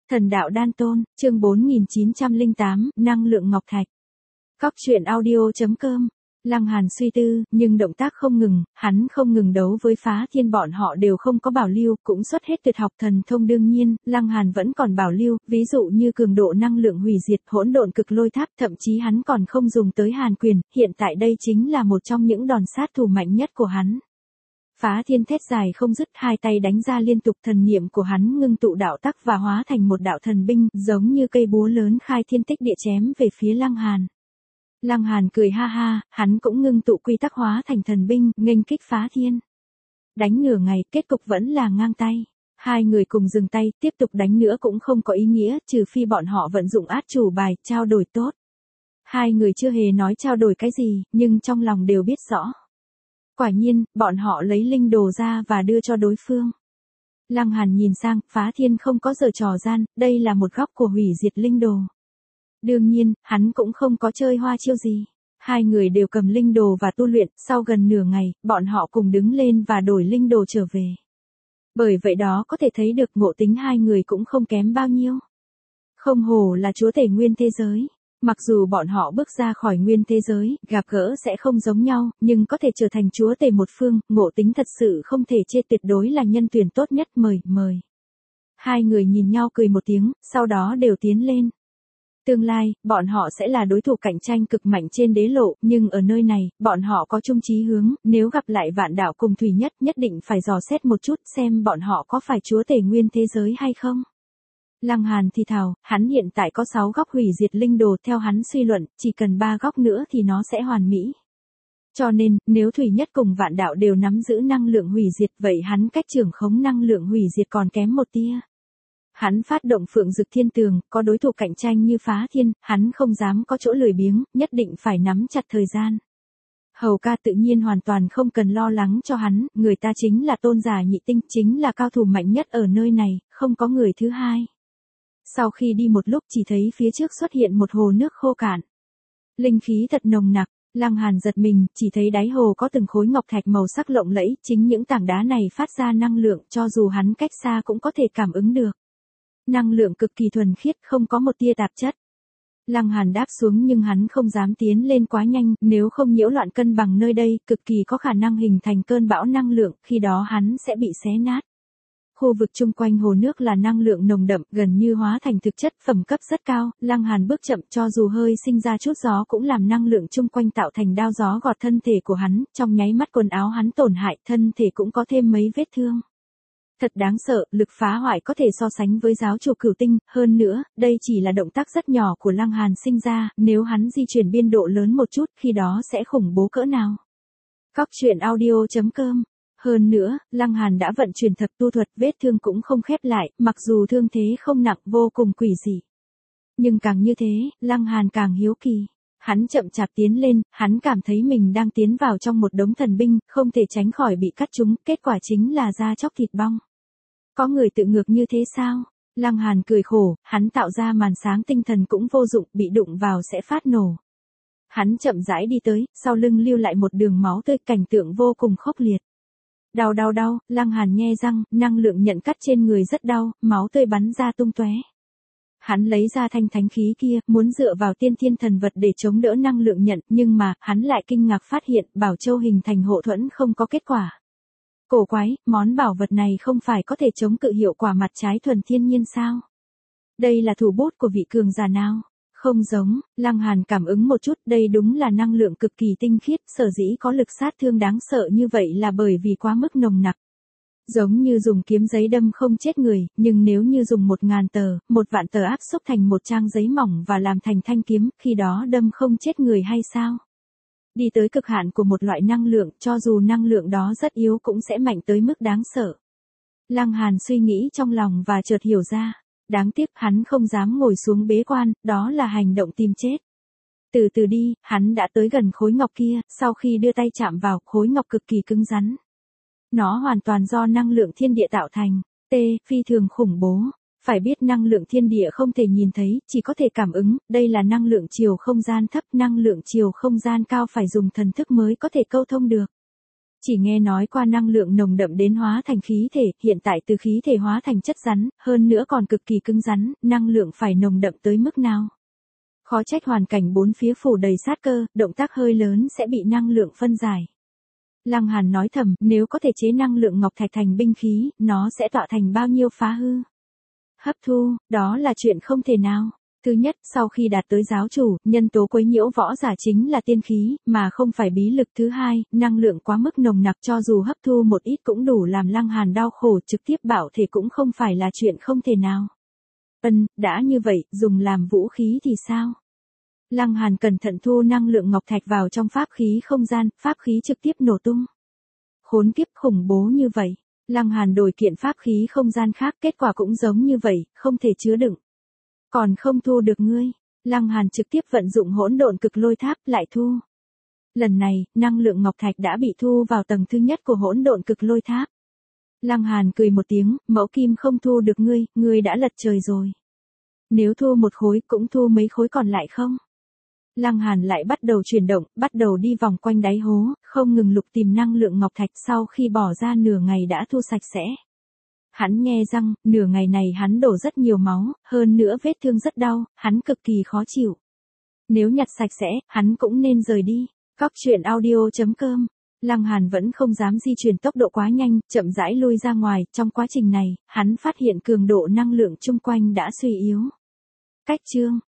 Thần đạo đan tôn, chương 4908, năng lượng ngọc thạch. Cóc truyện audio.com. Lăng Hàn suy tư, nhưng động tác không ngừng, hắn không ngừng đấu với Phá Thiên, bọn họ đều không có bảo lưu, cũng xuất hết tuyệt học thần thông. Đương nhiên, Lăng Hàn vẫn còn bảo lưu, ví dụ như cường độ năng lượng hủy diệt, hỗn độn cực lôi tháp, thậm chí hắn còn không dùng tới Hàn quyền, hiện tại đây chính là một trong những đòn sát thủ mạnh nhất của hắn. Phá Thiên thét dài không dứt, hai tay đánh ra liên tục, thần niệm của hắn ngưng tụ đạo tắc và hóa thành một đạo thần binh, giống như cây búa lớn khai thiên tích địa chém về phía Lăng Hàn. Lăng Hàn cười ha ha, hắn cũng ngưng tụ quy tắc hóa thành thần binh, nghênh kích Phá Thiên. Đánh nửa ngày, kết cục vẫn là ngang tay. Hai người cùng dừng tay, tiếp tục đánh nữa cũng không có ý nghĩa, trừ phi bọn họ vận dụng át chủ bài, trao đổi tốt. Hai người chưa hề nói trao đổi cái gì, nhưng trong lòng đều biết rõ. Quả nhiên, bọn họ lấy linh đồ ra và đưa cho đối phương. Lăng Hàn nhìn sang, Phá Thiên không có giở trò gian, đây là một góc của hủy diệt linh đồ. Đương nhiên, hắn cũng không có chơi hoa chiêu gì. Hai người đều cầm linh đồ và tu luyện, sau gần nửa ngày, bọn họ cùng đứng lên và đổi linh đồ trở về. Bởi vậy đó có thể thấy được ngộ tính hai người cũng không kém bao nhiêu. Không hổ là chúa tể nguyên thế giới. Mặc dù bọn họ bước ra khỏi nguyên thế giới, gặp gỡ sẽ không giống nhau, nhưng có thể trở thành chúa tể một phương, ngộ tính thật sự không thể chê, tuyệt đối là nhân tuyển tốt nhất, mời. Hai người nhìn nhau cười một tiếng, sau đó đều tiến lên. Tương lai, bọn họ sẽ là đối thủ cạnh tranh cực mạnh trên đế lộ, nhưng ở nơi này, bọn họ có chung chí hướng, nếu gặp lại Vạn Đạo cùng Thủy Nhất, nhất định phải dò xét một chút xem bọn họ có phải chúa tể nguyên thế giới hay không. Lăng Hàn thì thào, hắn hiện tại có 6 góc hủy diệt linh đồ, theo hắn suy luận, chỉ cần 3 góc nữa thì nó sẽ hoàn mỹ. Cho nên, nếu Thủy Nhất cùng Vạn Đạo đều nắm giữ năng lượng hủy diệt, vậy hắn cách trưởng khống năng lượng hủy diệt còn kém một tia. Hắn phát động Phượng Dực Thiên Tường, có đối thủ cạnh tranh như Phá Thiên, hắn không dám có chỗ lười biếng, nhất định phải nắm chặt thời gian. Hầu ca tự nhiên hoàn toàn không cần lo lắng cho hắn, người ta chính là tôn giả nhị tinh, chính là cao thủ mạnh nhất ở nơi này, không có người thứ hai. Sau khi đi một lúc chỉ thấy phía trước xuất hiện một hồ nước khô cạn. Linh khí thật nồng nặc, Lăng Hàn giật mình, chỉ thấy đáy hồ có từng khối ngọc thạch màu sắc lộng lẫy, chính những tảng đá này phát ra năng lượng, cho dù hắn cách xa cũng có thể cảm ứng được. Năng lượng cực kỳ thuần khiết, không có một tia tạp chất. Lăng Hàn đáp xuống nhưng hắn không dám tiến lên quá nhanh, nếu không nhiễu loạn cân bằng nơi đây, cực kỳ có khả năng hình thành cơn bão năng lượng, khi đó hắn sẽ bị xé nát. Khu vực chung quanh hồ nước là năng lượng nồng đậm, gần như hóa thành thực chất, phẩm cấp rất cao. Lăng Hàn bước chậm, cho dù hơi sinh ra chút gió cũng làm năng lượng chung quanh tạo thành đao gió gọt thân thể của hắn, trong nháy mắt quần áo hắn tổn hại, thân thể cũng có thêm mấy vết thương. Thật đáng sợ, lực phá hoại có thể so sánh với giáo chủ Cửu Tinh, hơn nữa, đây chỉ là động tác rất nhỏ của Lăng Hàn sinh ra, nếu hắn di chuyển biên độ lớn một chút, khi đó sẽ khủng bố cỡ nào. Cóc truyện audio.com. Hơn nữa, Lăng Hàn đã vận chuyển thập tu thuật, vết thương cũng không khép lại, mặc dù thương thế không nặng, vô cùng quỷ dị. Nhưng càng như thế, Lăng Hàn càng hiếu kỳ. Hắn chậm chạp tiến lên, hắn cảm thấy mình đang tiến vào trong một đống thần binh, không thể tránh khỏi bị cắt trúng, kết quả chính là da chóc thịt bong. Có người tự ngược như thế sao? Lăng Hàn cười khổ, hắn tạo ra màn sáng tinh thần cũng vô dụng, bị đụng vào sẽ phát nổ. Hắn chậm rãi đi tới, sau lưng lưu lại một đường máu tươi, cảnh tượng vô cùng khốc liệt. Đau, Lăng Hàn nhe răng, năng lượng nhận cắt trên người rất đau, máu tươi bắn ra tung tóe. Hắn lấy ra thanh thánh khí kia, muốn dựa vào tiên thiên thần vật để chống đỡ năng lượng nhận, nhưng mà, hắn lại kinh ngạc phát hiện, bảo châu hình thành hộ thuẫn không có kết quả. Cổ quái, món bảo vật này không phải có thể chống cự hiệu quả mặt trái thuần thiên nhiên sao? Đây là thủ bút của vị cường giả nào? Không giống, Lăng Hàn cảm ứng một chút, đây đúng là năng lượng cực kỳ tinh khiết, sở dĩ có lực sát thương đáng sợ như vậy là bởi vì quá mức nồng nặc. Giống như dùng kiếm giấy đâm không chết người, nhưng nếu như dùng 1000 tờ, 1 vạn tờ áp xúc thành một trang giấy mỏng và làm thành thanh kiếm, khi đó đâm không chết người hay sao? Đi tới cực hạn của một loại năng lượng, cho dù năng lượng đó rất yếu cũng sẽ mạnh tới mức đáng sợ. Lăng Hàn suy nghĩ trong lòng và chợt hiểu ra. Đáng tiếc hắn không dám ngồi xuống bế quan, đó là hành động tìm chết. Từ từ đi, hắn đã tới gần khối ngọc kia, sau khi đưa tay chạm vào, khối ngọc cực kỳ cứng rắn. Nó hoàn toàn do năng lượng thiên địa tạo thành, phi thường khủng bố. Phải biết năng lượng thiên địa không thể nhìn thấy, chỉ có thể cảm ứng, đây là năng lượng chiều không gian thấp, năng lượng chiều không gian cao phải dùng thần thức mới có thể câu thông được. Chỉ nghe nói qua năng lượng nồng đậm đến hóa thành khí thể, hiện tại từ khí thể hóa thành chất rắn, hơn nữa còn cực kỳ cứng rắn, năng lượng phải nồng đậm tới mức nào. Khó trách hoàn cảnh bốn phía phủ đầy sát cơ, động tác hơi lớn sẽ bị năng lượng phân giải. Lăng Hàn nói thầm, nếu có thể chế năng lượng ngọc thạch thành binh khí, nó sẽ tọa thành bao nhiêu phá hư. Hấp thu, đó là chuyện không thể nào. Thứ nhất, sau khi đạt tới giáo chủ, nhân tố quấy nhiễu võ giả chính là tiên khí, mà không phải bí lực. Thứ hai, năng lượng quá mức nồng nặc cho dù hấp thu một ít cũng đủ làm Lăng Hàn đau khổ, trực tiếp bảo thể cũng không phải là chuyện không thể nào. Đã như vậy, dùng làm vũ khí thì sao? Lăng Hàn cẩn thận thu năng lượng ngọc thạch vào trong pháp khí không gian, pháp khí trực tiếp nổ tung. Khốn kiếp, khủng bố như vậy. Lăng Hàn đổi kiện pháp khí không gian khác, kết quả cũng giống như vậy, không thể chứa đựng. Còn không thu được ngươi. Lăng Hàn trực tiếp vận dụng hỗn độn cực lôi tháp, lại thu. Lần này, năng lượng ngọc thạch đã bị thu vào tầng thứ nhất của hỗn độn cực lôi tháp. Lăng Hàn cười một tiếng, mẫu kim không thu được ngươi đã lật trời rồi. Nếu thu một khối cũng thu mấy khối còn lại không? Lăng Hàn lại bắt đầu chuyển động, bắt đầu đi vòng quanh đáy hố, không ngừng lục tìm năng lượng ngọc thạch, sau khi bỏ ra nửa ngày đã thu sạch sẽ. Hắn nghe răng, nửa ngày này hắn đổ rất nhiều máu, hơn nữa vết thương rất đau, hắn cực kỳ khó chịu. Nếu nhặt sạch sẽ, hắn cũng nên rời đi. Cóc truyện audio.com. Lăng Hàn vẫn không dám di chuyển tốc độ quá nhanh, chậm rãi lui ra ngoài, trong quá trình này, hắn phát hiện cường độ năng lượng chung quanh đã suy yếu. Cách chương